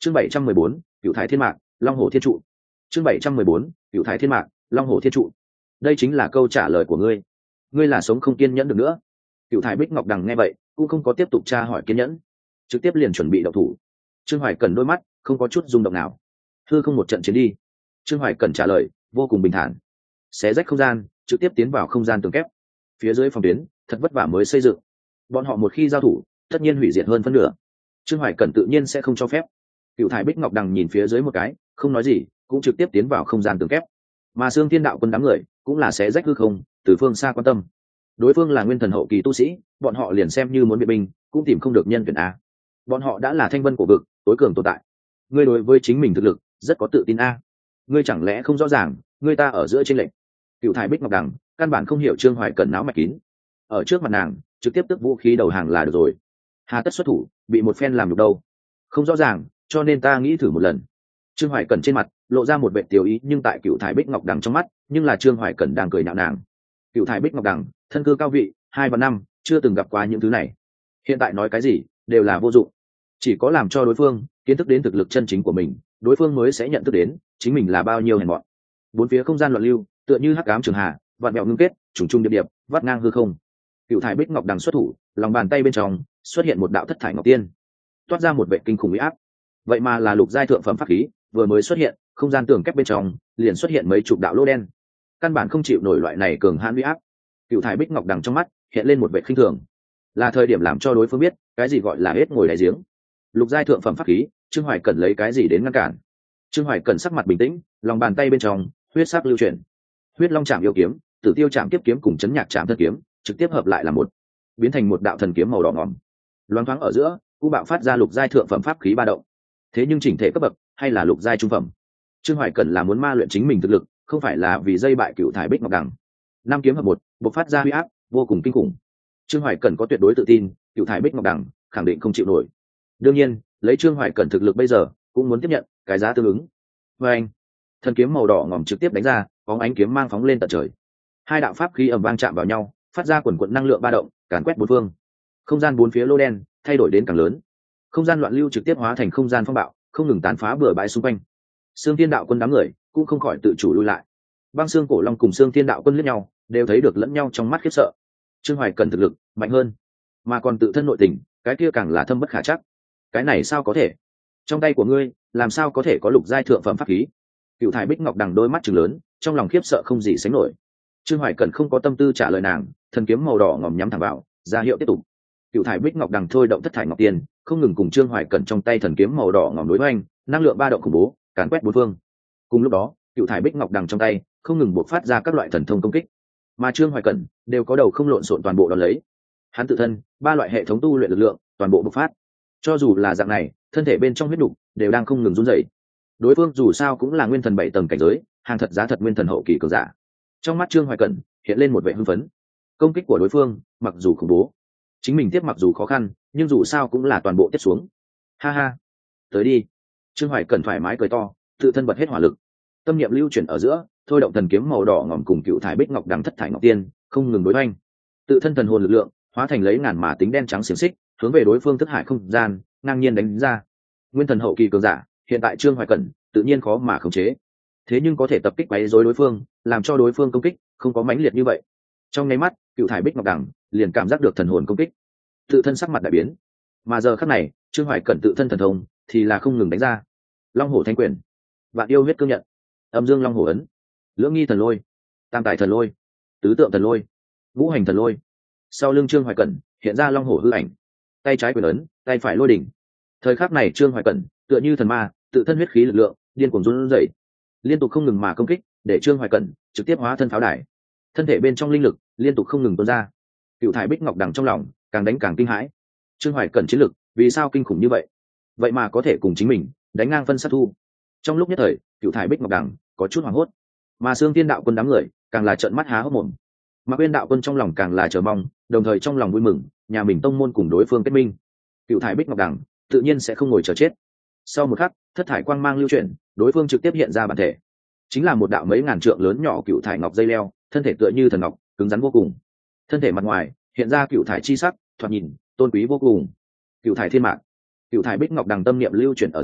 chương 714, cựu thái thiên mạc long hồ thiên trụ. chương 714, cựu thái thiên mạc long hồ thiên trụ. Đây chính là câu trả lời của ngươi. Ngươi là sống không kiên nhẫn được nữa. Cựu thái bích ngọc đằng nghe vậy cũng không có tiếp tục tra hỏi kiên nhẫn, trực tiếp liền chuẩn bị động thủ. Trương Hoài Cẩn đôi mắt không có chút rung động nào. Hư không một trận chiến đi. Trương Hoài Cẩn trả lời vô cùng bình thản. Xé rách không gian, trực tiếp tiến vào không gian tường kép. Phía dưới phòng tuyến thật vất vả mới xây dựng, bọn họ một khi giao thủ tất nhiên hủy diệt hơn phân nửa. Trương Hoài Cẩn tự nhiên sẽ không cho phép. Cựu thải bích ngọc đằng nhìn phía dưới một cái, không nói gì, cũng trực tiếp tiến vào không gian tường kép. Mà Xương Thiên Đạo Quân đám người cũng là xé rách hư không, từ phương xa quan tâm. Đối phương là nguyên thần hậu kỳ tu sĩ, bọn họ liền xem như muốn bị binh cũng tìm không được nhân tuyển a. Bọn họ đã là thanh vân cổ vực tối cường tồn tại. Ngươi đối với chính mình thực lực rất có tự tin a. Ngươi chẳng lẽ không rõ ràng ngươi ta ở giữa trên lệnh? Cựu thải bích ngọc đằng căn bản không hiểu Trương Hoài Cẩn não mạch kín. Ở trước mặt nàng trực tiếp tức vũ khí đầu hàng là được rồi, hà tất xuất thủ bị một phen làm nhục đâu. Không rõ ràng, cho nên ta nghĩ thử một lần. Trương Hoài Cẩn trên mặt lộ ra một vẻ tiêu ý, nhưng tại Cựu thải bích ngọc đằng trong mắt nhưng là Trương Hoài Cẩn đang cười nhạo nàng. Cựu thải bích ngọc đằng thân cư cao vị 2 và 5, chưa từng gặp qua những thứ này, hiện tại nói cái gì đều là vô dụng. Chỉ có làm cho đối phương kiến thức đến thực lực chân chính của mình, đối phương mới sẽ nhận thức đến chính mình là bao nhiêu hèn mọn. Bốn phía không gian loạn lưu tựa như hắc ám trường hà, vạn mẹo ngưng kết, trùng trùng điệp điệp, vắt ngang hư không. Cựu thải bích ngọc đằng xuất thủ, lòng bàn tay bên trong xuất hiện một đạo thất thải ngọc tiên, toát ra một vệ kinh khủng uy áp. Vậy mà là lục giai thượng phẩm pháp khí, vừa mới xuất hiện, không gian tường kép bên trong liền xuất hiện mấy chục đạo lỗ đen, căn bản không chịu nổi loại này cường hãn uy áp. Cựu thải bích ngọc đằng trong mắt hiện lên một vệ khinh thường, là thời điểm làm cho đối phương biết cái gì gọi là hết ngồi đáy giếng. Lục giai thượng phẩm pháp khí, Trương Hoài Cẩn lấy cái gì đến ngăn cản? Trương Hoài Cẩn sắc mặt bình tĩnh, lòng bàn tay bên trong huyết sắc lưu chuyển, huyết long chạm yêu kiếm, tử tiêu chạm tiếp kiếm cùng chấn nhạc chạm thân kiếm trực tiếp hợp lại là một, biến thành một đạo thần kiếm màu đỏ ngòm. Loáng thoáng ở giữa cũng bạo phát ra lục giai thượng phẩm pháp khí ba động. Thế nhưng chỉnh thể cấp bậc hay là lục giai trung phẩm. Trương Hoài Cẩn là muốn ma luyện chính mình thực lực, không phải là vì dây bại Cựu thải bích ngọc đằng. Năm kiếm hợp một, bộc phát ra huy áp vô cùng kinh khủng. Trương Hoài Cẩn có tuyệt đối tự tin Cựu thải bích ngọc đằng khẳng định không chịu nổi. Đương nhiên lấy Trương Hoài Cẩn thực lực bây giờ cũng muốn tiếp nhận cái giá tương ứng. Và anh, thần kiếm màu đỏ ngòm trực tiếp đánh ra, bóng ánh kiếm mang phóng lên tận trời. Hai đạo pháp khí ầm vang chạm vào nhau, phát ra quần quần năng lượng ba động, càn quét bốn phương. Không gian bốn phía lô đen thay đổi đến càng lớn, không gian loạn lưu trực tiếp hóa thành không gian phong bạo, không ngừng tàn phá bừa bãi xung quanh. Xương Thiên Đạo Quân đám người cũng không khỏi tự chủ lui lại. Băng Xương Cổ Long cùng Xương Thiên Đạo Quân liếc nhau, đều thấy được lẫn nhau trong mắt khiếp sợ. Trương Hoài Cẩn thực lực mạnh hơn, mà còn tự thân nội tình, cái kia càng là thâm bất khả chắc. Cái này sao có thể? Trong tay của ngươi làm sao có thể có lục giai thượng phẩm pháp khí? Cựu thải bích ngọc đằng đôi mắt trừng lớn, trong lòng khiếp sợ không gì sánh nổi. Trương Hoài Cẩn không có tâm tư trả lời nàng, thần kiếm màu đỏ ngòm nhắm thẳng vào, ra hiệu tiếp tục. Cựu thải bích ngọc đằng thôi động thất thải ngọc tiền, không ngừng cùng Trương Hoài Cẩn trong tay thần kiếm màu đỏ ngòm đối hoành, năng lượng ba động khủng bố càn quét bốn phương. Cùng lúc đó cựu thải bích ngọc đằng trong tay không ngừng bộc phát ra các loại thần thông công kích, mà Trương Hoài Cẩn đều có đầu không lộn xộn toàn bộ đón lấy. Hắn tự thân ba loại hệ thống tu luyện lực lượng toàn bộ bộc phát, cho dù là dạng này thân thể bên trong huyết đục đều đang không ngừng run rẩy. Đối phương dù sao cũng là nguyên thần 7 tầng cảnh giới, hàng thật giá thật nguyên thần hậu kỳ cường giả. Trong mắt Trương Hoài Cẩn hiện lên một vẻ hưng phấn. Công kích của đối phương mặc dù khủng bố, chính mình tiếp mặc dù khó khăn, nhưng dù sao cũng là toàn bộ tiếp xuống. Ha ha, tới đi. Trương Hoài Cẩn thoải mái cười to, tự thân bật hết hỏa lực, tâm niệm lưu chuyển ở giữa, thôi động thần kiếm màu đỏ ngòm cùng cựu thải bích ngọc đằng thất thải ngọc tiên không ngừng đối hoành. Tự thân thần hồn lực lượng hóa thành lấy ngàn mà tính đen trắng xiềng xích, hướng về đối phương thức hải không gian ngang nhiên đánh ra. Nguyên thần hậu kỳ cường giả, hiện tại Trương Hoài Cẩn tự nhiên khó mà khống chế, thế nhưng có thể tập kích quấy rối đối phương, làm cho đối phương công kích không có mãnh liệt như vậy. Trong nháy mắt cựu thải bích ngọc đằng liền cảm giác được thần hồn công kích, tự thân sắc mặt đại biến. Mà giờ khắc này Trương Hoài Cẩn tự thân thần thông thì là không ngừng đánh ra. Long hổ thanh quyền, vạn yêu huyết cương nhận, âm dương long hổ ấn, lưỡng nghi thần lôi, tam tài thần lôi, tứ tượng thần lôi, ngũ hành thần lôi. Sau lưng Trương Hoài Cẩn hiện ra long hổ hư ảnh, tay trái quyền ấn, tay phải lôi đỉnh. Thời khắc này Trương Hoài Cẩn tựa như thần ma, tự thân huyết khí lực lượng điên cuồng run rẩy, liên tục không ngừng mà công kích, để Trương Hoài Cẩn trực tiếp hóa thân pháo đài. Thân thể bên trong linh lực liên tục không ngừng tuôn ra. Cựu thải bích ngọc đằng trong lòng càng đánh càng kinh hãi. Trương Hoài Cẩn chiến lực vì sao kinh khủng như vậy? Vậy mà có thể cùng chính mình đánh ngang phân sát thu. Trong lúc nhất thời cựu thải bích ngọc đằng có chút hoảng hốt, mà Xương Thiên Đạo Quân đám người càng là trợn mắt há hốc mồm. Mạc Uyên Đạo Quân trong lòng càng là chờ mong, đồng thời trong lòng vui mừng, nhà mình tông môn cùng đối phương kết minh. Cựu thải bích ngọc đằng tự nhiên sẽ không ngồi chờ chết. Sau một khắc thất thải quang mang lưu chuyển, đối phương trực tiếp hiện ra bản thể, chính là một đạo mấy ngàn trượng lớn nhỏ cựu thải ngọc dây leo, thân thể tựa như thần ngọc, cứng rắn vô cùng. Thân thể mặt ngoài hiện ra cựu thải chi sắc, thoạt nhìn tôn quý vô cùng. Cựu thải thiên mạc, cựu thải bích ngọc đằng tâm niệm lưu chuyển ở giữa,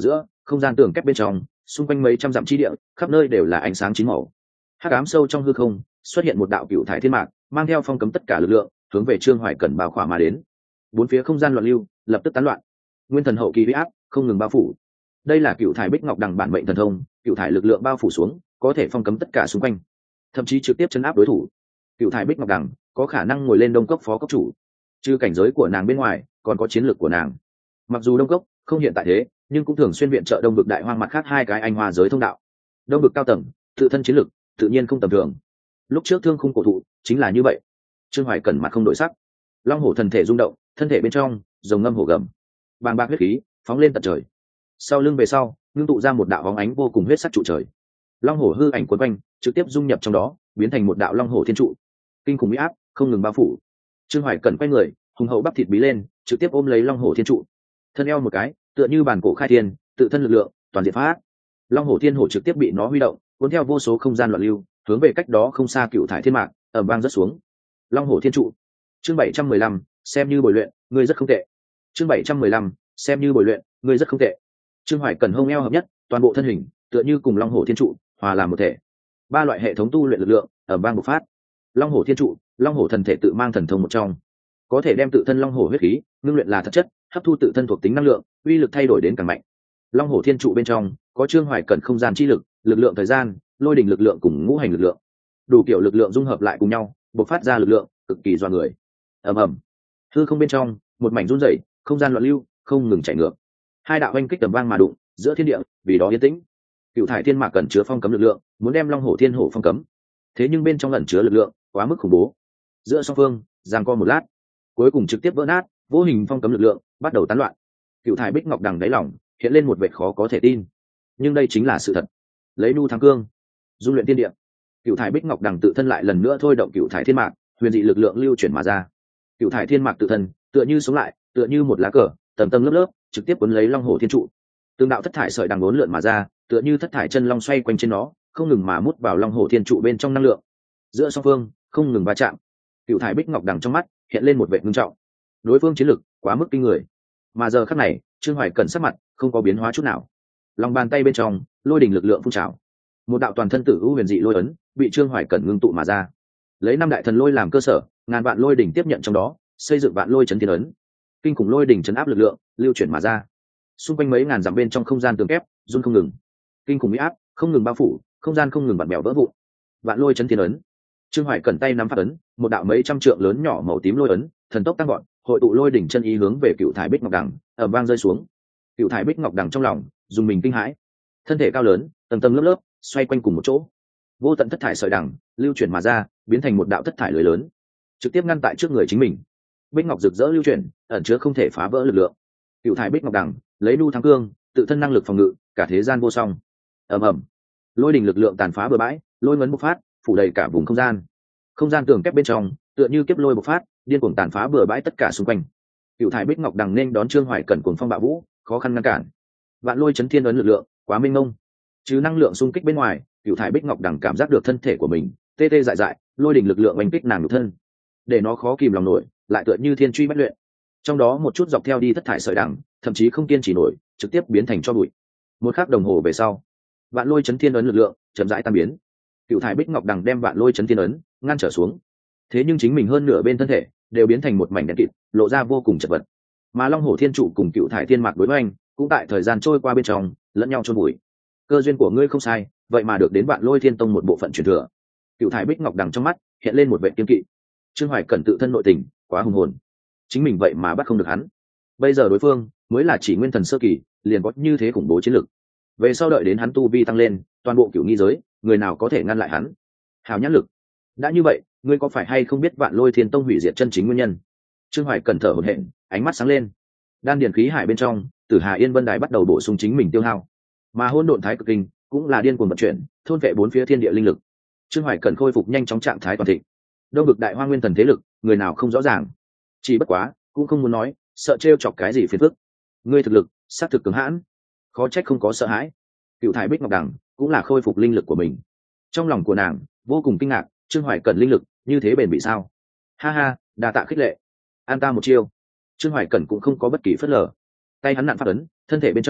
không gian tường kép bên trong xung quanh mấy trăm dặm chi địa khắp nơi đều là ánh sáng chín màu. Hắc ám sâu trong hư không xuất hiện một đạo cựu thải thiên mạc, mang theo phong cấm tất cả lực lượng hướng về Trương Hoài Cẩn bao khỏa mà đến. Bốn phía không gian loạn lưu lập tức tán loạn, nguyên thần hậu kỳ uy áp không ngừng bao phủ. Đây là cựu thải bích ngọc đằng bản mệnh thần thông, cựu thải lực lượng bao phủ xuống có thể phong cấm tất cả xung quanh, thậm chí trực tiếp chấn áp đối thủ. Cựu thải bích ngọc đằng có khả năng ngồi lên đông cốc phó cốc chủ, trừ cảnh giới của nàng bên ngoài còn có chiến lược của nàng. Mặc dù đông cốc không hiện tại thế, nhưng cũng thường xuyên viện trợ đông vực đại hoang mặt khác hai cái anh hoa giới thông đạo. Đông vực cao tầng tự thân chiến lược tự nhiên không tầm thường. Lúc trước thương khung cổ thụ chính là như vậy. Trương Hoài Cẩn mặt không đổi sắc, long hổ thần thể rung động, thân thể bên trong rồng ngâm hổ gầm, bàng bạc huyết khí phóng lên tận trời. Sau lưng về sau ngưng tụ ra một đạo bóng ánh vô cùng huyết sắc trụ trời, long hổ hư ảnh quấn quanh trực tiếp dung nhập trong đó, biến thành một đạo long hổ thiên trụ, kinh khủng uy áp không ngừng bao phủ. Trương Hoài Cẩn quay người, hùng hậu bắp thịt bí lên, trực tiếp ôm lấy long hổ thiên trụ, thân eo một cái tựa như bàn cổ khai thiên, tự thân lực lượng toàn diện phá. Long hổ thiên hổ trực tiếp bị nó huy động, cuốn theo vô số không gian loạn lưu hướng về cách đó không xa cựu thải thiên mạc ầm vang rất xuống. Long hổ thiên trụ. Chương 715, xem như bồi luyện, ngươi rất không tệ. Chương 715, xem như bồi luyện, ngươi rất không tệ. Trương Hoài Cẩn hông eo hợp nhất, toàn bộ thân hình tựa như cùng long hổ thiên trụ hòa làm một thể. Ba loại hệ thống tu luyện lực lượng ầm vang bộc phát. Long hổ thiên trụ, long hổ thần thể tự mang thần thông một trong, có thể đem tự thân long hổ huyết khí ngưng luyện là thật chất, hấp thu tự thân thuộc tính năng lượng, uy lực thay đổi đến càng mạnh. Long hổ thiên trụ bên trong có Trương Hoài Cẩn không gian chi lực, lực lượng thời gian, lôi đỉnh lực lượng cùng ngũ hành lực lượng, đủ kiểu lực lượng dung hợp lại cùng nhau bộc phát ra lực lượng cực kỳ doa người. Ầm ầm, hư không bên trong một mảnh run rẩy, không gian loạn lưu không ngừng chảy ngược. Hai đạo oanh kích tầm vang mà đụng giữa thiên địa, vì đó yên tĩnh. Cựu thải thiên mạc cần chứa phong cấm lực lượng, muốn đem long hổ thiên hổ phong cấm, thế nhưng bên trong ẩn chứa lực lượng quá mức khủng bố. Giữa song phương giằng co một lát, cuối cùng trực tiếp vỡ nát, vô hình phong cấm lực lượng bắt đầu tán loạn. Cựu thải bích ngọc đằng đáy lòng hiện lên một vẻ khó có thể tin, nhưng đây chính là sự thật. Lấy nu thắng cương, dung luyện tiên địa. Cựu thải bích ngọc đằng tự thân lại lần nữa thôi động cựu thải thiên mạc, huyền dị lực lượng lưu chuyển mà ra. Cựu thải thiên mạc tự thân tựa như sống lại, tựa như một lá cờ tầng tầng lớp lớp trực tiếp cuốn lấy long hổ thiên trụ. Từng đạo thất thải sợi đằng uốn lượn mà ra, tựa như thất thải chân long xoay quanh trên nó, không ngừng mà mút vào long hổ thiên trụ bên trong năng lượng. Giữa song phương không ngừng va chạm. Cựu thải bích ngọc đằng trong mắt hiện lên một vẻ ngưng trọng. Đối phương chiến lực quá mức kinh người, mà giờ khắc này Trương Hoài Cẩn sắc mặt không có biến hóa chút nào. Lòng bàn tay bên trong lôi đỉnh lực lượng phun trào, một đạo toàn thân tử u huyền dị lôi ấn bị Trương Hoài Cẩn ngưng tụ mà ra. Lấy năm đại thần lôi làm cơ sở, ngàn vạn lôi đỉnh tiếp nhận trong đó, xây dựng vạn lôi chấn thiên ấn. Kinh khủng lôi đỉnh chấn áp lực lượng lưu chuyển mà ra. Xung quanh mấy ngàn dặm bên trong không gian tường kép run không ngừng, kinh khủng uy áp không ngừng bao phủ, không gian không ngừng vặn bèo vỡ vụn. Vạn lôi chấn thiên ấn. Trương Hoài Cẩn tay nắm phát ấn, một đạo mấy trăm trượng lớn nhỏ màu tím lôi ấn thần tốc tăng gọn, hội tụ lôi đỉnh chân ý hướng về cựu thải bích ngọc đằng ầm vang rơi xuống. Cựu thải bích ngọc đằng trong lòng dùng mình kinh hãi, thân thể cao lớn tầng tầng lớp lớp xoay quanh cùng một chỗ, vô tận thất thải sợi đằng lưu chuyển mà ra, biến thành một đạo thất thải lưới lớn, trực tiếp ngăn tại trước người chính mình. Bích ngọc rực rỡ lưu chuyển, ẩn chứa không thể phá vỡ lực lượng. Cựu thải bích ngọc đằng lấy nu thắng cương, tự thân năng lực phòng ngự cả thế gian vô song. Ầm ầm, lôi đỉnh lực lượng tàn phá bừa bãi, lôi ngấn bộc phát phủ đầy cả vùng không gian. Không gian tường kép bên trong tựa như kiếp lôi bộc phát, điên cuồng tàn phá bừa bãi tất cả xung quanh. Cựu thải bích ngọc đằng nên đón Trương Hoài Cẩn cuồng phong bạo vũ, khó khăn ngăn cản. Vạn lôi chấn thiên ấn lực lượng quá mênh mông, chứ năng lượng xung kích bên ngoài, cựu thải bích ngọc đằng cảm giác được thân thể của mình tê tê dại dại, lôi đỉnh lực lượng oanh kích nàng nhục thân, để nó khó kìm lòng nổi, lại tựa như thiên truy bách luyện. Trong đó một chút dọc theo đi thất thải sợi đằng, thậm chí không kiên trì nổi, trực tiếp biến thành cho bụi. Một khắc đồng hồ về sau, vạn lôi chấn thiên ấn lực lượng chậm rãi tan biến. Cựu thải bích ngọc đằng đem vạn lôi chấn thiên ấn ngăn trở xuống, thế nhưng chính mình hơn nửa bên thân thể đều biến thành một mảnh đen kịt, lộ ra vô cùng chật vật. Mà long hổ thiên trụ cùng cựu thải thiên mạc đối với anh cũng tại thời gian trôi qua bên trong lẫn nhau chôn bụi. Cơ duyên của ngươi không sai, vậy mà được đến vạn lôi thiên tông một bộ phận truyền thừa. Cựu thải bích ngọc đằng trong mắt hiện lên một vẻ kiên kỵ. Trương Hoài Cẩn tự thân nội tình quá hùng hồn, chính mình vậy mà bắt không được hắn. Bây giờ đối phương mới là chỉ nguyên thần sơ kỳ, liền có như thế khủng bố chiến lực. Về sau đợi đến hắn tu vi tăng lên, toàn bộ cửu nghi giới người nào có thể ngăn lại hắn? Hào nhãn lực. Đã như vậy, ngươi có phải hay không biết vạn lôi thiên tông hủy diệt chân chính nguyên nhân? Trương Hoài Cẩn thở hổn hển, ánh mắt sáng lên. Đan điền khí hải bên trong, Tử Hà Yên Vân Đài bắt đầu bổ sung chính mình tiêu hao, mà hỗn độn thái cực kinh cũng là điên cuồng vận chuyển, thôn vệ bốn phía thiên địa linh lực. Trương Hoài Cẩn khôi phục nhanh chóng trạng thái toàn thịnh. Đông vực đại hoang nguyên thần thế lực, người nào không rõ ràng. Chỉ bất quá, cũng không muốn nói, sợ trêu chọc cái gì phiền phức. Ngươi thực lực sát thực cứng hãn, khó trách không có sợ hãi. Cựu thải bích ngọc đằng cũng là khôi phục linh lực của mình. Trong lòng của nàng vô cùng kinh ngạc, Trương Hoài Cẩn linh lực như thế bền bỉ sao? Ha ha, đa tạ khích lệ. An ta một chiêu. Trương Hoài Cẩn cũng không có bất kỳ phớt lờ. Tay hắn nặn phát ấn, thân thể bên trong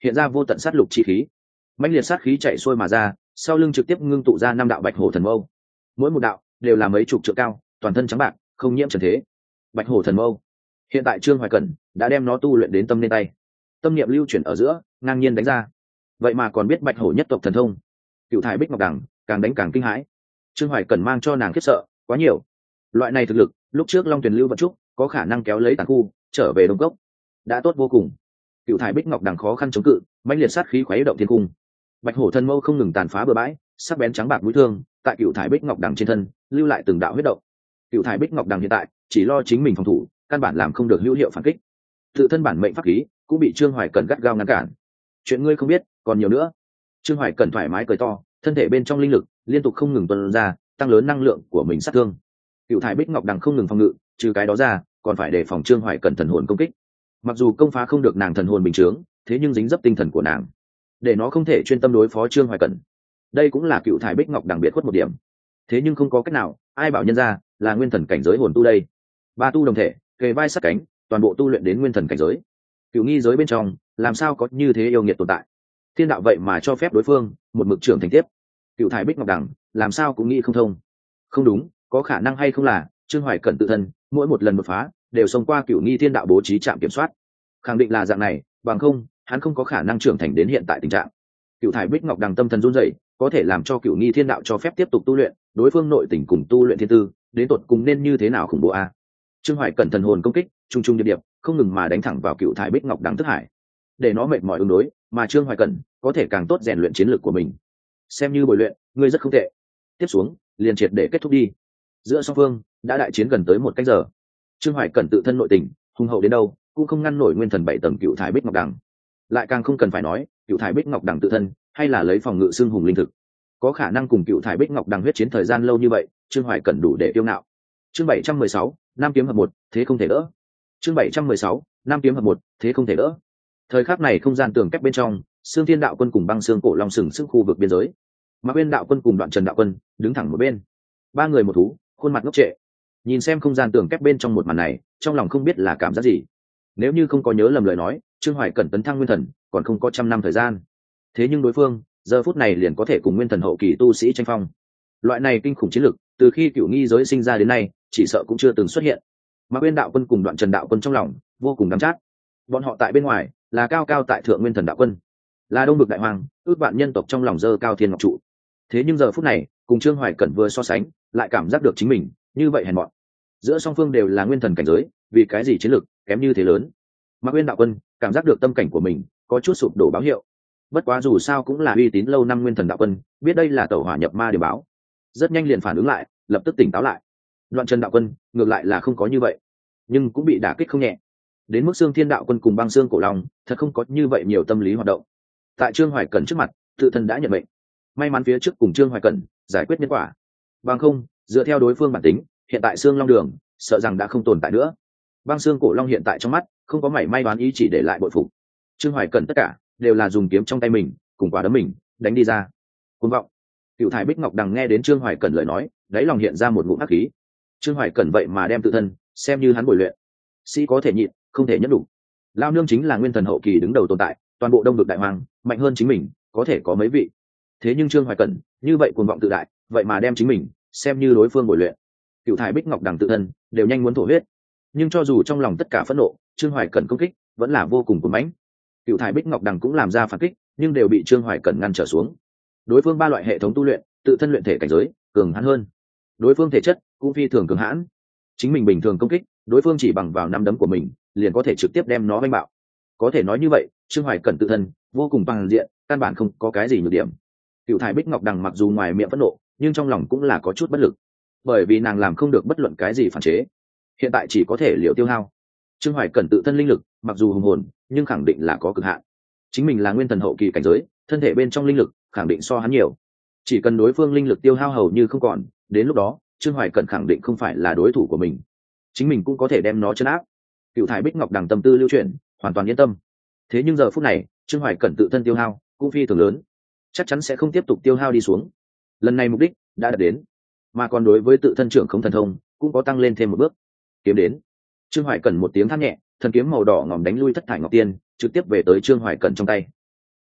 hiện ra vô tận sát lục chi khí, mãnh liệt sát khí chạy xuôi mà ra, sau lưng trực tiếp ngưng tụ ra 5 đạo bạch hổ thần mâu, mỗi một đạo đều là mấy chục trượng cao, toàn thân trắng bạc, không nhiễm trần thế. Bạch hổ thần mâu, hiện tại Trương Hoài Cẩn đã đem nó tu luyện đến tâm nên tay, tâm niệm lưu chuyển ở giữa, ngang nhiên đánh ra. Vậy mà còn biết bạch hổ nhất tộc thần thông. Cựu thải Bích Ngọc Đằng càng đánh càng kinh hãi. Trương Hoài Cẩn mang cho nàng khiếp sợ quá nhiều. Loại này thực lực, lúc trước Long Tuyền Lưu Vận Trúc có khả năng kéo lấy tàn khu trở về Đông Cốc, đã tốt vô cùng. Cựu thải Bích Ngọc Đằng khó khăn chống cự, mãnh liệt sát khí khuấy động thiên cung. Bạch hổ thần mâu không ngừng tàn phá bừa bãi, sắc bén trắng bạc mũi thương tại Cựu thải Bích Ngọc Đằng trên thân lưu lại từng đạo huyết động. Cựu thải Bích Ngọc Đằng hiện tại chỉ lo chính mình phòng thủ, căn bản làm không được hữu hiệu phản kích. Tự thân bản mệnh pháp khí cũng bị Trương Hoài Cẩn gắt gao ngăn cản. Chuyện ngươi không biết còn nhiều nữa. Trương Hoài Cẩn thoải mái cười to, thân thể bên trong linh lực liên tục không ngừng tuôn ra, tăng lớn năng lượng của mình sát thương. Cựu thải Bích Ngọc Đằng không ngừng phòng ngự, trừ cái đó ra còn phải đề phòng Trương Hoài Cẩn thần hồn công kích. Mặc dù công phá không được nàng thần hồn bình chướng, thế nhưng dính dấp tinh thần của nàng, để nó không thể chuyên tâm đối phó Trương Hoài Cẩn. Đây cũng là Cựu thải Bích Ngọc Đằng biệt khuất một điểm. Thế nhưng không có cách nào, ai bảo nhân ra là nguyên thần cảnh giới hồn tu đây. Ba tu đồng thể, kề vai sát cánh, toàn bộ tu luyện đến nguyên thần cảnh giới. Cựu nghi giới bên trong làm sao có như thế yêu nghiệt tồn tại. Thiên đạo vậy mà cho phép đối phương một mực trưởng thành tiếp. Cựu thải Bích Ngọc Đằng làm sao cũng nghĩ không thông. Không đúng, có khả năng hay không là Trương Hoài Cẩn tự thân mỗi một lần đột phá đều xông qua Cựu nghi thiên đạo bố trí trạm kiểm soát. Khẳng định là dạng này, bằng không hắn không có khả năng trưởng thành đến hiện tại tình trạng. Cựu thải Bích Ngọc Đằng tâm thần run rẩy, có thể làm cho Cựu nghi thiên đạo cho phép tiếp tục tu luyện, đối phương nội tình cùng tu luyện thiên tư đến tột cùng nên như thế nào khủng bố a. Trương Hoài Cẩn thần hồn công kích trung trung điệp điệp, không ngừng mà đánh thẳng vào Cựu thải Bích Ngọc Đằng thức hải, để nó mệt mỏi ứng đối, mà Trương Hoài Cẩn có thể càng tốt rèn luyện chiến lược của mình. Xem như bồi luyện, ngươi rất không tệ. Tiếp xuống liền triệt để kết thúc đi. Giữa song phương đã đại chiến gần tới 1 canh giờ. Trương Hoài Cẩn tự thân nội tình hùng hậu đến đâu cũng không ngăn nổi nguyên thần 7 tầng Cựu thải Bích Ngọc Đằng, lại càng không cần phải nói Cựu thải Bích Ngọc Đằng tự thân hay là lấy phòng ngự xưng hùng linh thực, có khả năng cùng Cựu thải Bích Ngọc Đằng huyết chiến thời gian lâu như vậy. Trương Hoài Cẩn đủ để kiêu ngạo. Chương 716, năm kiếm hợp một, thế không thể đỡ. Chương 716, năm kiếm hợp một, thế không thể đỡ. Thời khắc này không gian tường kép bên trong, Xương Thiên Đạo Quân cùng Băng Xương Cổ Long sừng sững khu vực biên giới. Mạc Uyên Đạo Quân cùng Đoạn Trần Đạo Quân đứng thẳng một bên. 3 người một thú, khuôn mặt ngốc trệ. Nhìn xem không gian tường kép bên trong một màn này, trong lòng không biết là cảm giác gì. Nếu như không có nhớ lầm lời nói, Trương Hoài Cẩn tấn thăng nguyên thần còn không có 100 năm thời gian. Thế nhưng đối phương, giờ phút này liền có thể cùng nguyên thần hậu kỳ tu sĩ tranh phong. Loại này kinh khủng chiến lực, từ khi Cựu nghi giới sinh ra đến nay, chỉ sợ cũng chưa từng xuất hiện. Mạc Uyên Đạo Quân cùng Đoạn Trần Đạo Quân trong lòng vô cùng đắm chát. Bọn họ tại bên ngoài là cao cao tại thượng nguyên thần đạo quân, là đông bực đại hoàng, ước vạn nhân tộc trong lòng dơ cao thiên ngọc trụ. Thế nhưng giờ phút này cùng Trương Hoài Cẩn vừa so sánh, lại cảm giác được chính mình như vậy hèn mọn. Giữa song phương đều là nguyên thần cảnh giới, vì cái gì chiến lực kém như thế lớn. Mạc Uyên Đạo Quân cảm giác được tâm cảnh của mình có chút sụp đổ báo hiệu. Bất quá dù sao cũng là uy tín lâu năm nguyên thần đạo quân, biết đây là tẩu hỏa nhập ma điểm báo, rất nhanh liền phản ứng lại, lập tức tỉnh táo lại. Đoạn Trần Đạo Quân ngược lại là không có như vậy, nhưng cũng bị đả kích không nhẹ. Đến mức Xương Thiên Đạo Quân cùng Băng Xương Cổ Long thật không có như vậy nhiều tâm lý hoạt động. Tại Trương Hoài Cẩn trước mặt, tự thân đã nhận mệnh. May mắn phía trước cùng Trương Hoài Cẩn giải quyết nhân quả, bằng không dựa theo đối phương bản tính, hiện tại Xương Long Đường sợ rằng đã không tồn tại nữa. Băng Xương Cổ Long hiện tại trong mắt không có mảy may đoán ý, chỉ để lại bội phục. Trương Hoài Cẩn tất cả đều là dùng kiếm trong tay mình cùng quả đấm mình đánh đi ra. Cuồng vọng. Cựu thải Bích Ngọc Đằng nghe đến Trương Hoài Cẩn lời nói, đáy lòng hiện ra một ngụm hắc khí. Trương Hoài Cẩn vậy mà đem tự thân xem như hắn bồi luyện. Sĩ có thể nhịn, không thể nhẫn đủ. Lao nương chính là nguyên thần hậu kỳ đứng đầu tồn tại, toàn bộ đông vực đại hoàng mạnh hơn chính mình có thể có mấy vị. Thế nhưng Trương Hoài Cẩn như vậy cuồng vọng tự đại, vậy mà đem chính mình xem như đối phương bồi luyện. Cựu thải Bích Ngọc Đằng tự thân đều nhanh muốn thổ huyết. Nhưng cho dù trong lòng tất cả phẫn nộ, Trương Hoài Cẩn công kích vẫn là vô cùng cuồng mãnh. Cựu thải Bích Ngọc Đằng cũng làm ra phản kích, nhưng đều bị Trương Hoài Cẩn ngăn trở xuống. Đối phương 3 loại hệ thống tu luyện, tự thân luyện thể cảnh giới cường hãn hơn, đối phương thể chất cũng phi thường cường hãn. Chính mình bình thường công kích, đối phương chỉ bằng vào nắm đấm của mình liền có thể trực tiếp đem nó đánh bạo. Có thể nói như vậy, Trương Hoài Cẩn tự thân vô cùng bằng diện, căn bản không có cái gì nhược điểm. Cựu thải Bích Ngọc Đằng mặc dù ngoài miệng phẫn nộ, nhưng trong lòng cũng là có chút bất lực, bởi vì nàng làm không được bất luận cái gì phản chế, hiện tại chỉ có thể liệu tiêu hao. Trương Hoài Cẩn tự thân linh lực mặc dù hùng hồn, nhưng khẳng định là có cực hạn. Chính mình là nguyên thần hậu kỳ cảnh giới, thân thể bên trong linh lực khẳng định so hắn nhiều. Chỉ cần đối phương linh lực tiêu hao hầu như không còn, đến lúc đó Trương Hoài Cẩn khẳng định không phải là đối thủ của mình, chính mình cũng có thể đem nó chấn áp. Cựu thải Bích Ngọc Đằng tâm tư lưu chuyển, hoàn toàn yên tâm. Thế nhưng giờ phút này Trương Hoài Cẩn tự thân tiêu hao cũng phi thường lớn, chắc chắn sẽ không tiếp tục tiêu hao đi xuống. Lần này mục đích đã đạt đến, mà còn đối với tự thân trưởng không thần thông cũng có tăng lên thêm một bước. Kiếm đến. Trương Hoài Cẩn một tiếng than nhẹ, thần kiếm màu đỏ ngòm đánh lui thất thải ngọc tiên, trực tiếp về tới Trương Hoài Cẩn trong tay.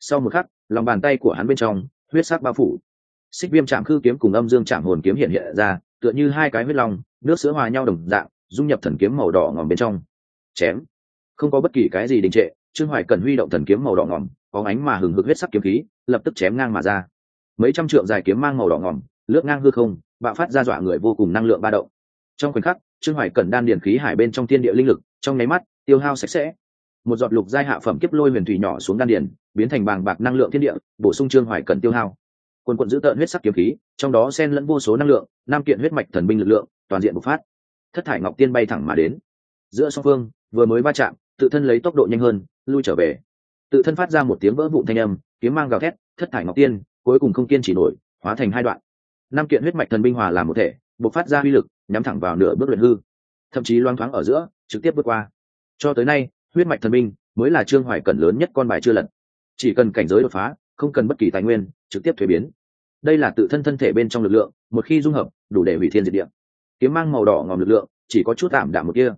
Sau một khắc, lòng bàn tay của hắn bên trong huyết sắc bao phủ, xích viêm chạm khư kiếm cùng âm dương chạm hồn kiếm hiện ra, tựa như hai cái huyết long nước sữa hòa nhau đồng dạng, dung nhập thần kiếm màu đỏ ngòm bên trong. Chém. Không có bất kỳ cái gì đình trệ, Trương Hoài Cẩn huy động thần kiếm màu đỏ ngòm, có ánh mà hừng hực huyết sắc kiếm khí, lập tức chém ngang mà ra. Mấy trăm trượng dài kiếm mang màu đỏ ngòm, lướt ngang hư không, bạo phát ra dọa người vô cùng năng lượng ba động. Trong khoảnh khắc, Trương Hoài Cẩn đan điển khí hải bên trong thiên địa linh lực, trong nháy mắt tiêu hao sạch sẽ. Một giọt lục giai hạ phẩm kiếp lôi huyền thủy nhỏ xuống đan điển, biến thành bàng bạc năng lượng thiên địa, bổ sung Trương Hoài Cẩn tiêu hao. Quần quần giữ tợn huyết sắc kiếm khí, trong đó xen lẫn vô số năng lượng, nam kiện huyết mạch thần binh lực lượng, toàn diện bộc phát. Thất thải ngọc tiên bay thẳng mà đến. Giữa song phương, vừa mới va chạm, tự thân lấy tốc độ nhanh hơn, lui trở về. Tự thân phát ra một tiếng vỡ vụn thanh âm, kiếm mang gào thét, thất thải ngọc tiên, cuối cùng không kiên trì nổi, hóa thành hai đoạn. Nam kiện huyết mạch thần binh hòa làm một thể, bộc phát ra uy lực, nhắm thẳng vào nửa bước luyện hư, thậm chí loáng thoáng ở giữa, trực tiếp vượt qua. Cho tới nay, huyết mạch thần binh mới là Trương Hoài Cẩn lớn nhất con bài chưa lật. Chỉ cần cảnh giới đột phá, không cần bất kỳ tài nguyên, trực tiếp thuế biến. Đây là tự thân thân thể bên trong lực lượng, một khi dung hợp, đủ để hủy thiên diệt địa. Kiếm mang màu đỏ ngòm lực lượng, chỉ có chút tạm đạm một kia.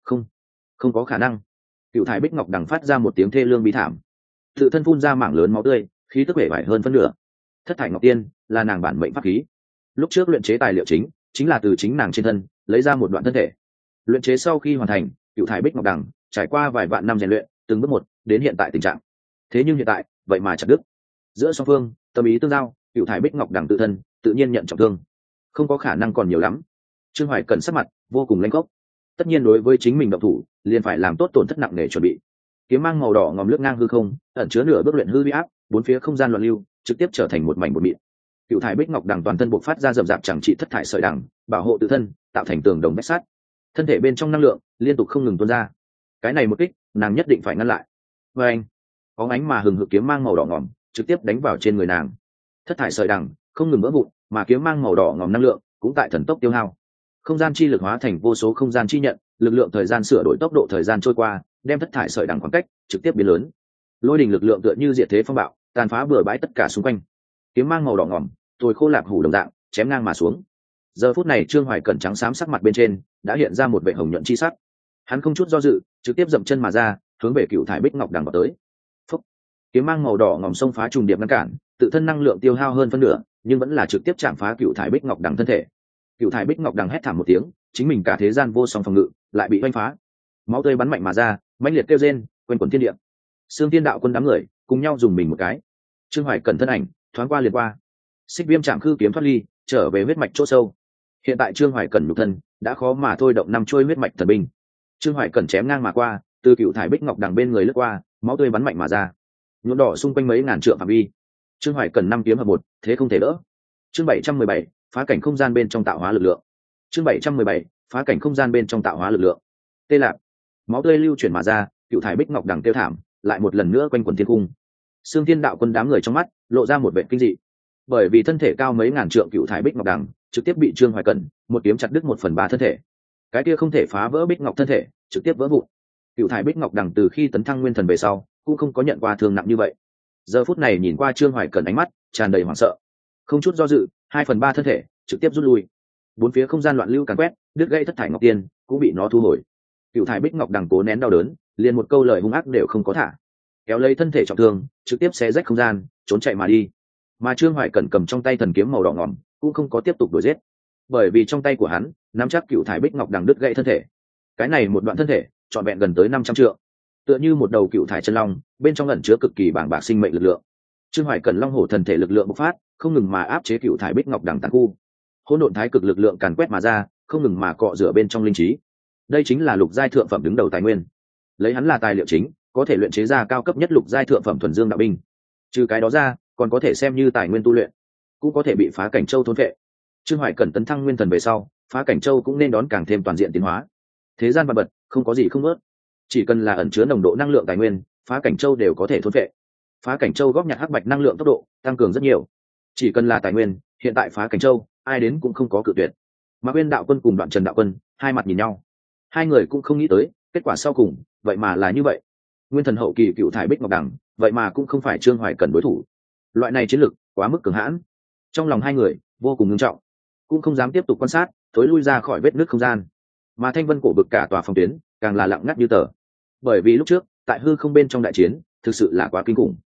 Không có khả năng. Cựu thải bích ngọc đằng phát ra một tiếng thê lương bi thảm, tự thân phun ra mảng lớn máu tươi, khí tức bể bại hơn phân nửa. Thất thải ngọc tiên là nàng bản mệnh pháp khí, lúc trước luyện chế tài liệu chính là từ chính nàng trên thân lấy ra một đoạn thân thể. Luyện chế sau khi hoàn thành, cựu thải bích ngọc đằng trải qua vài vạn năm rèn luyện, từng bước một đến hiện tại tình trạng. Thế nhưng hiện tại vậy mà chặt đứt. Giữa song phương tâm ý tương giao, cựu thải bích ngọc đằng tự thân tự nhiên nhận trọng thương, không có khả năng còn nhiều lắm. Trương Hoài Cẩn sắc mặt vô cùng lãnh khốc, tất nhiên đối với chính mình động thủ liền phải làm tốt tổn thất nặng nề chuẩn bị. Kiếm mang màu đỏ ngòm lướt ngang hư không, ẩn chứa nửa bước luyện hư uy áp, bốn phía không gian loạn lưu, trực tiếp trở thành một mảnh bột mịn. Cựu thải bích ngọc đằng toàn thân bộc phát ra rậm rạp chẳng trị thất thải sợi đằng, bảo hộ tự thân, tạo thành tường đồng vách sắt. Thân thể bên trong năng lượng liên tục không ngừng tuôn ra. Cái này một kích, nàng nhất định phải ngăn lại. Và anh, có ánh mà hừng hực kiếm mang màu đỏ ngòm, trực tiếp đánh vào trên người nàng. Thất thải sợi đằng không ngừng vỡ vụn, mà kiếm mang màu đỏ ngòm năng lượng cũng tại thần tốc tiêu hao. Không gian chi lực hóa thành vô số không gian chi nhận, lực lượng thời gian sửa đổi tốc độ thời gian trôi qua, đem thất thải sợi đằng khoảng cách trực tiếp biến lớn. Lôi đình lực lượng tựa như diệt thế phong bạo, tàn phá bừa bãi tất cả xung quanh. Kiếm mang màu đỏ ngòm, tôi khô lạp hủ đồng dạng, chém ngang mà xuống. Giờ phút này Trương Hoài Cẩn trắng xám sắc mặt bên trên đã hiện ra một vẻ hồng nhuận chi sắc. Hắn không chút do dự, trực tiếp dậm chân mà ra, hướng về cựu thải bích ngọc đằng vào tới. Phúc! Kiếm mang màu đỏ ngòm xông phá trùng điệp ngăn cản, tự thân năng lượng tiêu hao hơn phân nửa, nhưng vẫn là trực tiếp chạm phá cựu thải bích ngọc đằng thân thể. Cựu thải bích ngọc đằng hét thảm một tiếng, chính mình cả thế gian vô song phòng ngự lại bị oanh phá, máu tươi bắn mạnh mà ra, mãnh liệt kêu rên quanh quẩn thiên địa. Xương Tiên đạo quân đám người cùng nhau dùng mình một cái. Trương Hoài Cẩn thân ảnh thoáng qua liền qua, xích viêm chạm khư kiếm thoát ly, trở về huyết mạch chỗ sâu. Hiện tại Trương Hoài Cẩn nhục thân đã khó mà thôi động năm chuôi huyết mạch thần binh. Trương Hoài Cẩn chém ngang mà qua, từ cựu thải bích ngọc đằng bên người lướt qua, máu tươi bắn mạnh mà ra, nhuộm đỏ xung quanh mấy ngàn trượng phạm vi. Trương Hoài Cẩn năm kiếm hợp một, thế không thể đỡ. Chương 717, phá cảnh không gian bên trong tạo hóa lực lượng. Chương 717, phá cảnh không gian bên trong tạo hóa lực lượng. Tê lạc, máu tươi lưu chuyển mà ra, cựu thải bích ngọc đằng tiêu thảm, lại một lần nữa quanh quẩn thiên cung. Xương Thiên đạo quân đám người trong mắt lộ ra một vẻ kinh dị, bởi vì thân thể cao mấy ngàn trượng cựu thải bích ngọc đằng trực tiếp bị Trương Hoài Cẩn một kiếm chặt đứt 1/3 thân thể. Cái kia không thể phá vỡ bích ngọc thân thể, trực tiếp vỡ vụn. Cựu thải bích ngọc đằng từ khi tấn thăng nguyên thần về sau, cũng không có nhận qua thương nặng như vậy. Giờ phút này nhìn qua Trương Hoài Cẩn ánh mắt tràn đầy hoảng sợ, không chút do dự, 2/3 thân thể trực tiếp rút lui. Bốn phía không gian loạn lưu càn quét, đứt gãy thất thải ngọc tiên cũng bị nó thu hồi. Cựu thải bích ngọc đằng cố nén đau đớn, liền một câu lời hung ác đều không có thả, kéo lấy thân thể trọng thương, trực tiếp xé rách không gian, trốn chạy mà đi. Mà Trương Hoài Cẩn cầm trong tay thần kiếm màu đỏ ngòm, cũng không có tiếp tục đuổi giết, bởi vì trong tay của hắn nắm chắc cựu thải bích ngọc đằng đứt gãy thân thể. Cái này một đoạn thân thể trọn vẹn gần tới 500 trượng, tựa như một đầu cựu thải chân long, bên trong ẩn chứa cực kỳ bàng bạc sinh mệnh lực lượng. Trương Hoài Cẩn long hổ thần thể lực lượng bộc phát, không ngừng mà áp chế cựu thải bích ngọc đằng tàn khu. Hỗn độn thái cực lực lượng càn quét mà ra, không ngừng mà cọ rửa bên trong linh trí. Đây chính là lục giai thượng phẩm đứng đầu tài nguyên, lấy hắn là tài liệu chính, có thể luyện chế ra cao cấp nhất lục giai thượng phẩm thuần dương đạo binh. Trừ cái đó ra, còn có thể xem như tài nguyên tu luyện, cũng có thể bị phá cảnh châu thôn vệ. Trương Hoài Cẩn tấn thăng nguyên thần về sau, phá cảnh châu cũng nên đón càng thêm toàn diện tiến hóa. Thế gian vật vật không có gì không ớt, chỉ cần là ẩn chứa nồng độ năng lượng tài nguyên, phá cảnh châu đều có thể thôn vệ. Phá cảnh châu góp nhặt hắc bạch năng lượng tốc độ tăng cường rất nhiều. Chỉ cần là tài nguyên, hiện tại phá cảnh châu ai đến cũng không có cự tuyệt. Mạc Uyên đạo quân cùng Đoạn Trần đạo quân hai mặt nhìn nhau, hai người cũng không nghĩ tới kết quả sau cùng vậy mà là như vậy. Nguyên thần hậu kỳ cựu thải bích ngọc đằng vậy mà cũng không phải Trương Hoài Cẩn đối thủ. Loại này chiến lực quá mức cường hãn, trong lòng hai người vô cùng nghiêm trọng, cũng không dám tiếp tục quan sát, thối lui ra khỏi vết nứt không gian. Mà Thanh Vân cổ vực cả tòa phòng tuyến càng là lặng ngắt như tờ, bởi vì lúc trước tại hư không bên trong đại chiến thực sự là quá kinh khủng.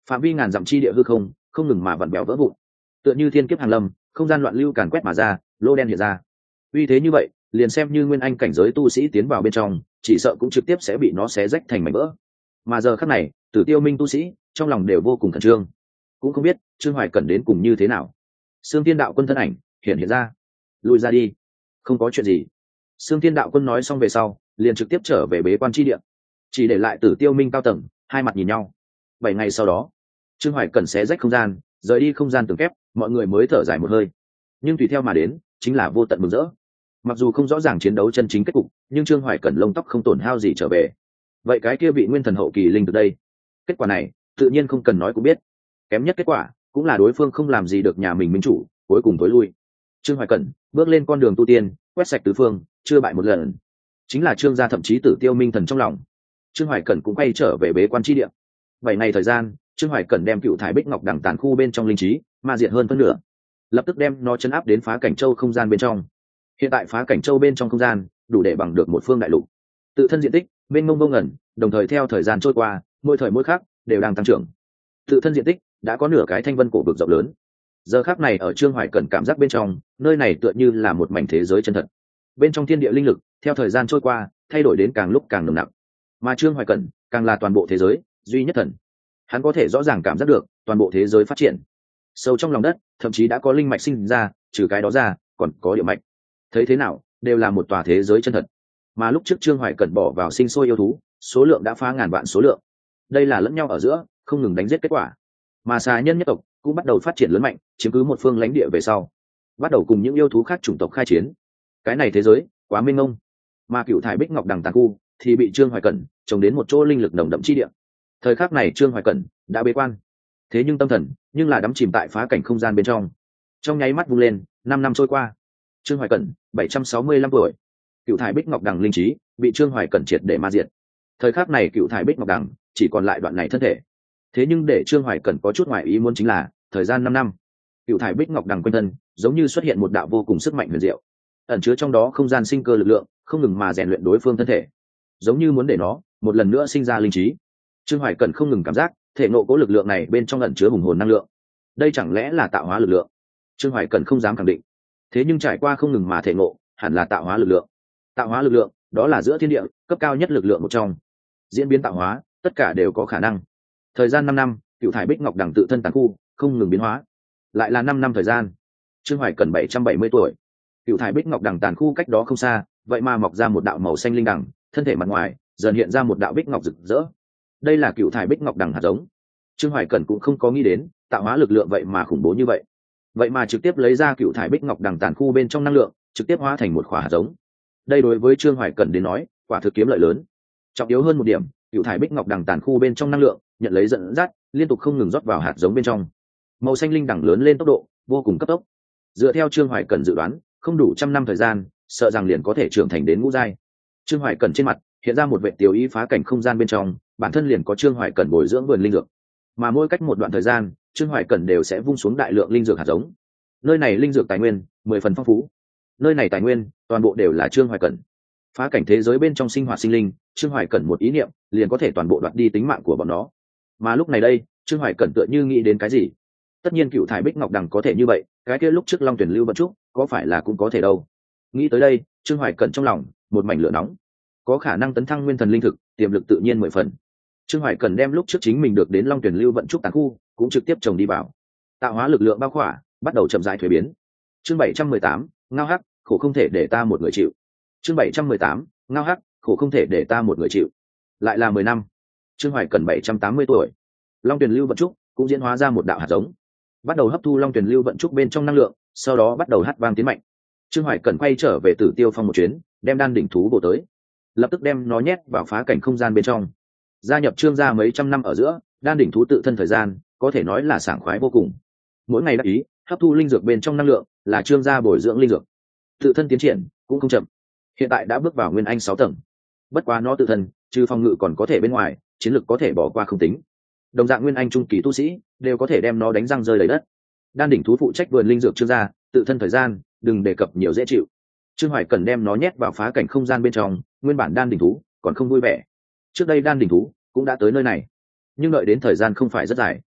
phạm vi ngàn dặm chi địa hư không không ngừng mà vặn bèo vỡ vụn, tựa như thiên kiếp hàn lâm, không gian loạn lưu càn quét mà ra, lô đen hiện ra. Uy thế như vậy, liền xem như nguyên anh cảnh giới tu sĩ tiến vào bên trong, chỉ sợ cũng trực tiếp sẽ bị nó xé rách thành mảnh vỡ. Mà giờ khắc này, Tử Tiêu Minh tu sĩ trong lòng đều vô cùng khẩn trương, cũng không biết Trương Hoài Cẩn đến cùng như thế nào. Xương Thiên Đạo Quân thân ảnh hiện ra, lùi ra đi, không có chuyện gì. Xương Thiên Đạo Quân nói xong về sau, liền trực tiếp trở về bế quan chi địa, chỉ để lại Tử Tiêu Minh cao tầng hai mặt nhìn nhau. 7 ngày sau đó, Trương Hoài Cẩn xé rách không gian, rời đi không gian tường kép, mọi người mới thở dài một hơi. Nhưng tùy theo mà đến chính là vô tận mừng rỡ. Mặc dù không rõ ràng chiến đấu chân chính kết cục, nhưng Trương Hoài Cẩn lông tóc không tổn hao gì trở về. Vậy cái kia vị nguyên thần hậu kỳ linh từ đây, kết quả này tự nhiên không cần nói cũng biết. Kém nhất kết quả cũng là đối phương không làm gì được nhà mình minh chủ, cuối cùng tối lui. Trương Hoài Cẩn bước lên con đường tu tiên, quét sạch tứ phương, chưa bại một lần. Chính là Trương gia thậm chí Tử Tiêu Minh thần trong lòng. Trương Hoài Cẩn cũng quay trở về bế quan chi địa. 7 ngày thời gian, Trương Hoài Cẩn đem cựu thải bích ngọc đằng tàn khu bên trong linh trí ma diệt hơn phân nửa, lập tức đem nó chấn áp đến phá cảnh châu không gian bên trong. Hiện tại phá cảnh châu bên trong không gian đủ để bằng được một phương đại lục. Tự thân diện tích bên mông vô ngẩn, đồng thời theo thời gian trôi qua, mỗi thời mỗi khác đều đang tăng trưởng. Tự thân diện tích đã có nửa cái thanh vân cổ vực rộng lớn. Giờ khác này ở Trương Hoài Cẩn cảm giác bên trong, nơi này tựa như là một mảnh thế giới chân thật. Bên trong thiên địa linh lực theo thời gian trôi qua thay đổi đến càng lúc càng nồng nặc, mà Trương Hoài Cẩn càng là toàn bộ thế giới duy nhất thần. Hắn có thể rõ ràng cảm giác được toàn bộ thế giới phát triển. Sâu trong lòng đất thậm chí đã có linh mạch sinh ra, trừ cái đó ra còn có địa mạch. Thấy thế nào đều là một tòa thế giới chân thật. Mà lúc trước Trương Hoài Cẩn bỏ vào sinh sôi yêu thú, số lượng đã phá ngàn vạn số lượng. Đây là lẫn nhau ở giữa không ngừng đánh giết kết quả. Mà xà nhân nhất tộc cũng bắt đầu phát triển lớn mạnh, chiếm cứ một phương lãnh địa về sau, bắt đầu cùng những yêu thú khác chủng tộc khai chiến. Cái này thế giới quá mênh mông. Mà cựu thải bích ngọc đằng tàn khu thì bị Trương Hoài Cẩn trồng đến một chỗ linh lực nồng đậm chi địa. Thời khắc này Trương Hoài Cẩn đã bế quan, thế nhưng tâm thần nhưng là đắm chìm tại phá cảnh không gian bên trong. Trong nháy mắt vung lên, 5 năm trôi qua. Trương Hoài Cẩn 765 tuổi. Cựu thải bích ngọc đằng linh trí bị Trương Hoài Cẩn triệt để ma diệt. Thời khắc này cựu thải bích ngọc đằng chỉ còn lại đoạn này thân thể. Thế nhưng để Trương Hoài Cẩn có chút ngoài ý muốn chính là, thời gian 5 năm, cựu thải bích ngọc đằng quanh thân giống như xuất hiện một đạo vô cùng sức mạnh huyền diệu, ẩn chứa trong đó không gian sinh cơ lực lượng, không ngừng mà rèn luyện đối phương thân thể, giống như muốn để nó một lần nữa sinh ra linh trí. Trương Hoài Cẩn không ngừng cảm giác thể nộ cố lực lượng này bên trong ẩn chứa hùng hồn năng lượng. Đây chẳng lẽ là tạo hóa lực lượng? Trương Hoài Cẩn không dám khẳng định, thế nhưng trải qua không ngừng mà thể ngộ, hẳn là tạo hóa lực lượng. Tạo hóa lực lượng đó là giữa thiên địa cấp cao nhất lực lượng một trong. Diễn biến tạo hóa tất cả đều có khả năng. Thời gian 5 năm, cựu thải bích ngọc đằng tự thân tàn khu không ngừng biến hóa. Lại là 5 năm thời gian. Trương Hoài Cẩn 770 tuổi. Cựu thải bích ngọc đằng tàn khu cách đó không xa, vậy mà mọc ra một đạo màu xanh linh đằng, thân thể mặt ngoài dần hiện ra một đạo bích ngọc rực rỡ. Đây là cựu thải bích ngọc đằng hạt giống. Trương Hoài Cẩn cũng không có nghĩ đến tạo hóa lực lượng vậy mà khủng bố như vậy, vậy mà trực tiếp lấy ra cựu thải bích ngọc đằng tàn khu bên trong năng lượng, trực tiếp hóa thành một khỏa hạt giống. Đây đối với Trương Hoài Cẩn đến nói quả thực kiếm lợi lớn. Trọng yếu hơn một điểm, cựu thải bích ngọc đằng tàn khu bên trong năng lượng nhận lấy dẫn dắt, liên tục không ngừng rót vào hạt giống bên trong. Màu xanh linh đằng lớn lên tốc độ vô cùng cấp tốc. Dựa theo Trương Hoài Cẩn dự đoán, không đủ 100 năm thời gian, sợ rằng liền có thể trưởng thành đến ngũ giai. Trương Hoài Cẩn trên mặt hiện ra một vệ tiêu ý phá cảnh không gian bên trong, bản thân liền có Trương Hoài Cẩn bồi dưỡng vườn linh dược, mà mỗi cách một đoạn thời gian, Trương Hoài Cẩn đều sẽ vung xuống đại lượng linh dược hạt giống. Nơi này linh dược tài nguyên 10 phần phong phú. Nơi này tài nguyên toàn bộ đều là Trương Hoài Cẩn. Phá cảnh thế giới bên trong sinh hoạt sinh linh, Trương Hoài Cẩn một ý niệm liền có thể toàn bộ đoạt đi tính mạng của bọn nó. Mà lúc này đây, Trương Hoài Cẩn tựa như nghĩ đến cái gì. Tất nhiên cựu thải bích ngọc đằng có thể như vậy, cái kia lúc trước Long Tuyển Lưu Vận Trúc có phải là cũng có thể đâu. Nghĩ tới đây, Trương Hoài Cẩn trong lòng một mảnh lửa nóng. Có khả năng tấn thăng nguyên thần linh thực, tiềm lực tự nhiên 10 phần. Trương Hoài Cẩn đem lúc trước chính mình được đến Long Tuyển Lưu Vận Trúc tàn khu cũng trực tiếp trồng đi vào. Tạo hóa lực lượng bao khỏa bắt đầu chậm rãi thuế biến. Chương 718, ngao hắc, khổ không thể để ta một người chịu. Chương 718, ngao hắc, khổ không thể để ta một người chịu. Lại là 10 năm. Trương Hoài Cẩn 780 tuổi. Long Tuyển Lưu Vận Trúc cũng diễn hóa ra một đạo hạt giống, bắt đầu hấp thu Long Tuyển Lưu Vận Trúc bên trong năng lượng, sau đó bắt đầu hát vang tiến mạnh. Trương Hoài Cẩn quay trở về Tử Tiêu Phong một chuyến, đem đan đỉnh thú bổ tới, lập tức đem nó nhét vào phá cảnh không gian bên trong. Gia nhập Trương gia mấy trăm năm ở giữa, đan đỉnh thú tự thân thời gian có thể nói là sảng khoái vô cùng. Mỗi ngày đắc ý hấp thu linh dược bên trong năng lượng, là Trương gia bồi dưỡng linh dược. Tự thân tiến triển cũng không chậm, hiện tại đã bước vào nguyên anh 6 tầng. Bất quá nó tự thân trừ phòng ngự còn có thể bên ngoài, chiến lực có thể bỏ qua không tính. Đồng dạng nguyên anh trung kỳ tu sĩ đều có thể đem nó đánh răng rơi đầy đất. Đan đỉnh thú phụ trách vườn linh dược Trương gia, tự thân thời gian đừng đề cập nhiều dễ chịu. Trương Hoài Cẩn đem nó nhét vào phá cảnh không gian bên trong, nguyên bản đan đỉnh thú còn không vui vẻ. Trước đây đan đỉnh thú cũng đã tới nơi này, nhưng đợi đến thời gian không phải rất dài.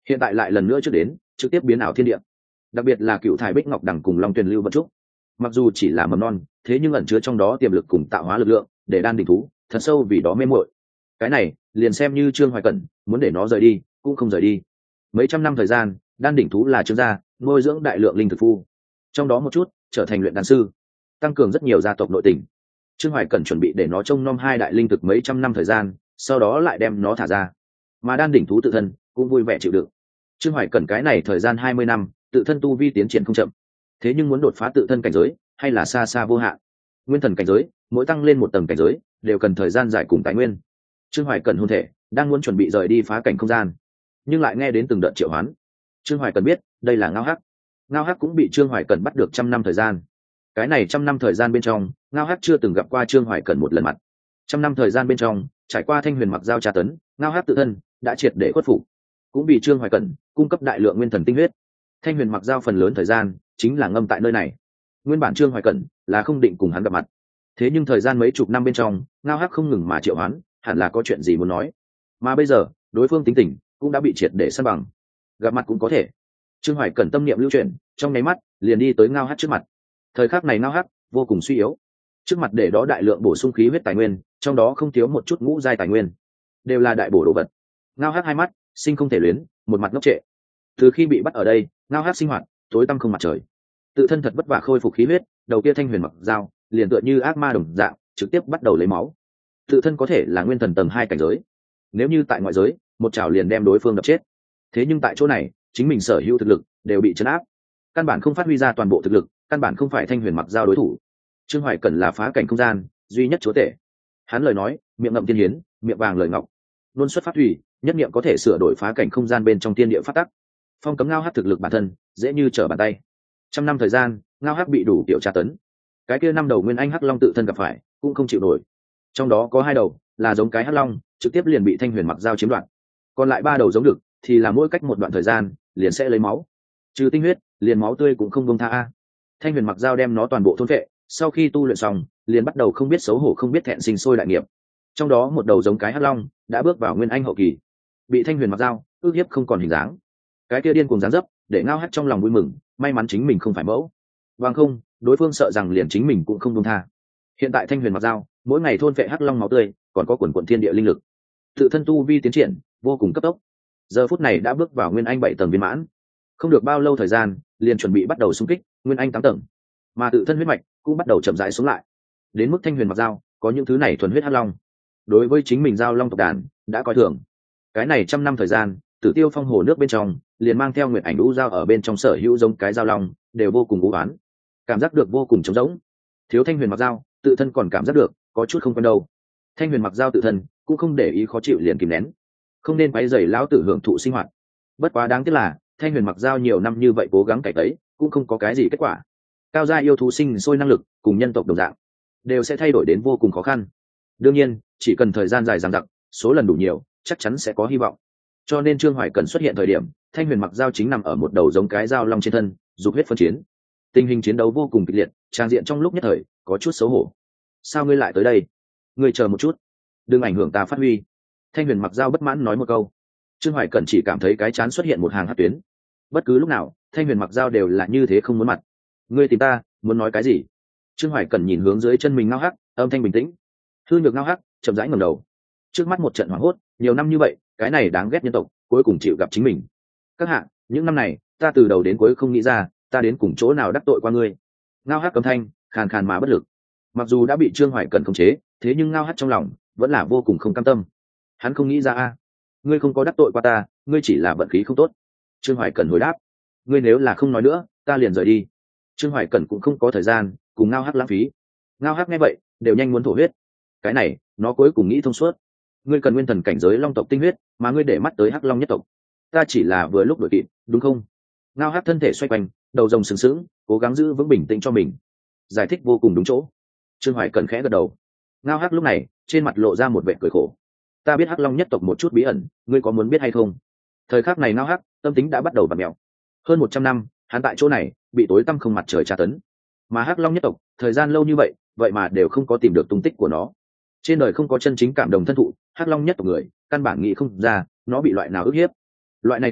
hiện tại lại lần nữa trước đến trực tiếp biến ảo thiên địa. Đặc biệt là cựu thải bích ngọc đằng cùng long tuyền lưu vận trúc, mặc dù chỉ là mầm non, thế nhưng ẩn chứa trong đó tiềm lực cùng tạo hóa lực lượng để đan đỉnh thú thật sâu vì đó mê muội. Cái này liền xem như Trương Hoài Cẩn muốn để nó rời đi cũng không rời đi. Mấy trăm năm thời gian, đan đỉnh thú là Trương gia nuôi dưỡng đại lượng linh thực phu, trong đó một chút trở thành luyện đan sư, tăng cường rất nhiều gia tộc nội tình. Trương Hoài Cẩn chuẩn bị để nó trông nom hai đại linh thực mấy trăm năm thời gian, sau đó lại đem nó thả ra. Mà đan đỉnh thú tự thân cũng vui vẻ chịu đựng. Trương Hoài Cẩn cái này thời gian 20 năm, tự thân tu vi tiến triển không chậm, thế nhưng muốn đột phá tự thân cảnh giới hay là xa xa vô hạn. Nguyên thần cảnh giới, mỗi tăng lên một tầng cảnh giới đều cần thời gian dài cùng tài nguyên. Trương Hoài Cẩn hôn thể đang muốn chuẩn bị rời đi phá cảnh không gian, nhưng lại nghe đến từng đợt triệu hoán. Trương Hoài Cẩn biết đây là Ngao Hắc. Ngao Hắc cũng bị Trương Hoài Cẩn bắt được 100 năm thời gian. Cái này 100 năm thời gian bên trong, Ngao Hắc chưa từng gặp qua Trương Hoài Cẩn một lần mặt. 100 năm thời gian bên trong, trải qua Thanh Huyền Mặc Giao tra tấn, Ngao Hắc tự thân đã triệt để khuất phục, cũng bị Trương Hoài Cẩn cung cấp đại lượng nguyên thần tinh huyết. Thanh Huyền Mặc Giao phần lớn thời gian chính là ngâm tại nơi này. Nguyên bản Trương Hoài Cẩn là không định cùng hắn gặp mặt, thế nhưng thời gian mấy chục năm bên trong, Ngao Hắc không ngừng mà triệu hoán, hẳn là có chuyện gì muốn nói. Mà bây giờ, đối phương tính tình cũng đã bị triệt để san bằng, gặp mặt cũng có thể. Trương Hoài Cẩn tâm niệm lưu chuyển, trong nháy mắt liền đi tới Ngao Hắc trước mặt. Thời khắc này Ngao Hắc vô cùng suy yếu, trước mặt để đó đại lượng bổ sung khí huyết tài nguyên, trong đó không thiếu một chút ngũ giai tài nguyên, đều là đại bổ đồ vật. Ngao Hắc hai mắt sinh không thể luyến, một mặt ngốc trệ. Từ khi bị bắt ở đây, Ngao Hắc sinh hoạt tối tăm không mặt trời, tự thân thật vất vả khôi phục khí huyết, đầu kia Thanh Huyền Mặc Giao liền tựa như ác ma đồng dạng trực tiếp bắt đầu lấy máu. Tự thân có thể là nguyên thần tầng 2 cảnh giới, nếu như tại ngoại giới một chảo liền đem đối phương đập chết, thế nhưng tại chỗ này chính mình sở hữu thực lực đều bị trấn áp, căn bản không phát huy ra toàn bộ thực lực, căn bản không phải Thanh Huyền Mặc Giao đối thủ. Trương Hoài Cẩn là phá cảnh không gian duy nhất chúa tể, hắn lời nói miệng ngậm tiên hiến, miệng vàng lời ngọc, luôn xuất phát thủy, nhất niệm có thể sửa đổi phá cảnh không gian bên trong thiên địa phát tắc. Phong cấm Ngao Hắc thực lực bản thân dễ như trở bàn tay. 100 năm thời gian, Ngao Hắc bị đủ kiểu tra tấn, cái kia 5 đầu nguyên anh hắc long tự thân gặp phải cũng không chịu nổi, trong đó có 2 đầu là giống cái hắc long, trực tiếp liền bị Thanh Huyền Mặc Giao chiếm đoạt, còn lại 3 đầu giống được thì là mỗi cách một đoạn thời gian liền sẽ lấy máu, trừ tinh huyết liền máu tươi cũng không buông tha a. Thanh Huyền Mặc Giao đem nó toàn bộ thôn phệ, sau khi tu luyện xong liền bắt đầu không biết xấu hổ không biết thẹn sinh sôi đại nghiệp. Trong đó một đầu giống cái hắc long đã bước vào nguyên anh hậu kỳ, bị Thanh Huyền Mặc Giao ức hiếp không còn hình dáng, cái kia điên cuồng dáng dấp để Ngao Hắc trong lòng vui mừng, may mắn chính mình không phải mẫu, bằng không đối phương sợ rằng liền chính mình cũng không buông tha. Hiện tại Thanh Huyền Mặc Giao mỗi ngày thôn phệ hắc long máu tươi, còn có quần quần thiên địa linh lực, tự thân tu vi tiến triển vô cùng cấp tốc, giờ phút này đã bước vào nguyên anh 7 tầng viên mãn, không được bao lâu thời gian liền chuẩn bị bắt đầu xung kích nguyên anh 8 tầng, mà tự thân huyết mạch cũng bắt đầu chậm rãi xuống lại. Đến mức Thanh Huyền Mặc Giao có những thứ này thuần huyết hắc long, đối với chính mình giao long tộc đàn đã coi thường. Cái này 100 năm thời gian, Tử Tiêu Phong hồ nước bên trong liền mang theo nguyệt ảnh u giao ở bên trong sở hữu giống cái giao long đều vô cùng u ám, cảm giác được vô cùng trống rỗng. Thiếu Thanh Huyền Mặc Giao tự thân còn cảm giác được có chút không quen đâu. Thanh Huyền Mặc Giao tự thân cũng không để ý khó chịu liền kìm nén, không nên quấy rầy lão tử hưởng thụ sinh hoạt. Bất quá đáng tiếc là Thanh Huyền Mặc Giao nhiều năm như vậy cố gắng cải tấy cũng không có cái gì kết quả. Cao gia yêu thú sinh sôi năng lực cùng nhân tộc đồng dạng đều sẽ thay đổi đến vô cùng khó khăn. Đương nhiên chỉ cần thời gian dài dằng dặc, số lần đủ nhiều, chắc chắn sẽ có hy vọng. Cho nên Trương Hoài Cần xuất hiện thời điểm, Thanh Huyền Mặc Giao chính nằm ở một đầu giống cái dao long trên thân, dục huyết phân chiến. Tình hình chiến đấu vô cùng kịch liệt, trang diện trong lúc nhất thời có chút xấu hổ. Sao ngươi lại tới đây? Ngươi chờ một chút, đừng ảnh hưởng ta phát huy. Thanh Huyền Mặc Giao bất mãn nói một câu. Trương Hoài Cẩn chỉ cảm thấy cái chán xuất hiện một hàng hắc tuyến. Bất cứ lúc nào Thanh Huyền Mặc Giao đều là như thế không muốn mặt. Ngươi tìm ta muốn nói cái gì? Trương Hoài Cẩn nhìn hướng dưới chân mình Ngao Hắc, âm thanh bình tĩnh. Hư nhược Ngao Hắc chậm rãi ngẩng đầu, trước mắt một trận hoảng hốt, nhiều năm như vậy cái này đáng ghét nhân tộc cuối cùng chịu gặp chính mình. Các hạ, những năm này ta từ đầu đến cuối không nghĩ ra ta đến cùng chỗ nào đắc tội qua ngươi. Ngao Hắc cầm thanh khàn khàn mà bất lực. Mặc dù đã bị Trương Hoài Cẩn khống chế, thế nhưng Ngao Hắc trong lòng vẫn là vô cùng không cam tâm. Hắn không nghĩ ra a, ngươi không có đắc tội qua ta, ngươi chỉ là vận khí không tốt. Trương Hoài Cẩn hồi đáp. Ngươi nếu là không nói nữa ta liền rời đi. Trương Hoài Cẩn cũng không có thời gian cùng Ngao Hắc lãng phí. Ngao Hắc nghe vậy đều nhanh muốn thổ huyết. Cái này nó cuối cùng nghĩ thông suốt. Ngươi cần nguyên thần cảnh giới long tộc tinh huyết, mà ngươi để mắt tới Hắc Long nhất tộc, ta chỉ là vừa lúc đổi kịp, đúng không? Ngao Hắc thân thể xoay quanh, đầu rồng sừng sững, cố gắng giữ vững bình tĩnh cho mình, giải thích vô cùng đúng chỗ. Trương Hoài Cẩn khẽ gật đầu. Ngao Hắc lúc này trên mặt lộ ra một vẻ cười khổ. Ta biết Hắc Long nhất tộc một chút bí ẩn, ngươi có muốn biết hay không? Thời khắc này Ngao Hắc tâm tính đã bắt đầu bặm mèo. Hơn 100 năm hắn tại chỗ này bị tối tăm không mặt trời tra tấn, mà Hắc Long nhất tộc thời gian lâu như vậy vậy mà đều không có tìm được tung tích của nó. Trên đời không có chân chính cảm đồng thân thụ, Hắc Long nhất tộc người căn bản nghĩ không ra nó bị loại nào ức hiếp. Loại này khổ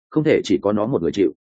không thể chỉ có nó một người chịu.